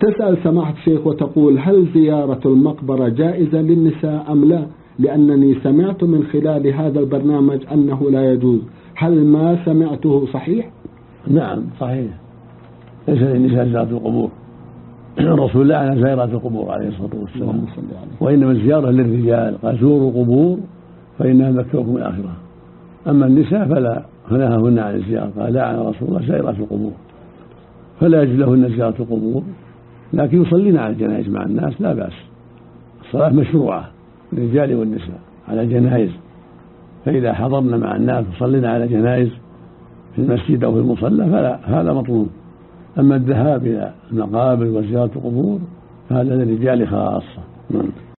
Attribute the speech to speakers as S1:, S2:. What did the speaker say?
S1: تسأل سماحة الشيخ وتقول: هل زيارة المقبرة جائزة للنساء أم لا؟ لأنني سمعت من خلال هذا البرنامج أنه لا يجوز، هل ما سمعته صحيح؟
S2: نعم صحيح، ليس للنساء زيارة القبور. الرسول لعن زائرات القبور عليه الصلاة والسلام، وإنما الزيارة للرجال، قال: زوروا القبور فإنها مكتوبكم الآخرة. أما النساء فلا، فنهاهن عن الزيارة، قال: لعن رسول الله زائرات القبور، فلا يجوز لهن زيارة القبور، لكن يصلين على الجنائز مع الناس لا بأس. الصلاة مشروعة للرجال والنساء على جنائز، فإذا حضرنا مع الناس وصلينا على جنائز في المسجد أو في المصلى فلا، هذا مطلوب. أما الذهاب إلى المقابر وزيارة القبور فهذا للرجال خاصة.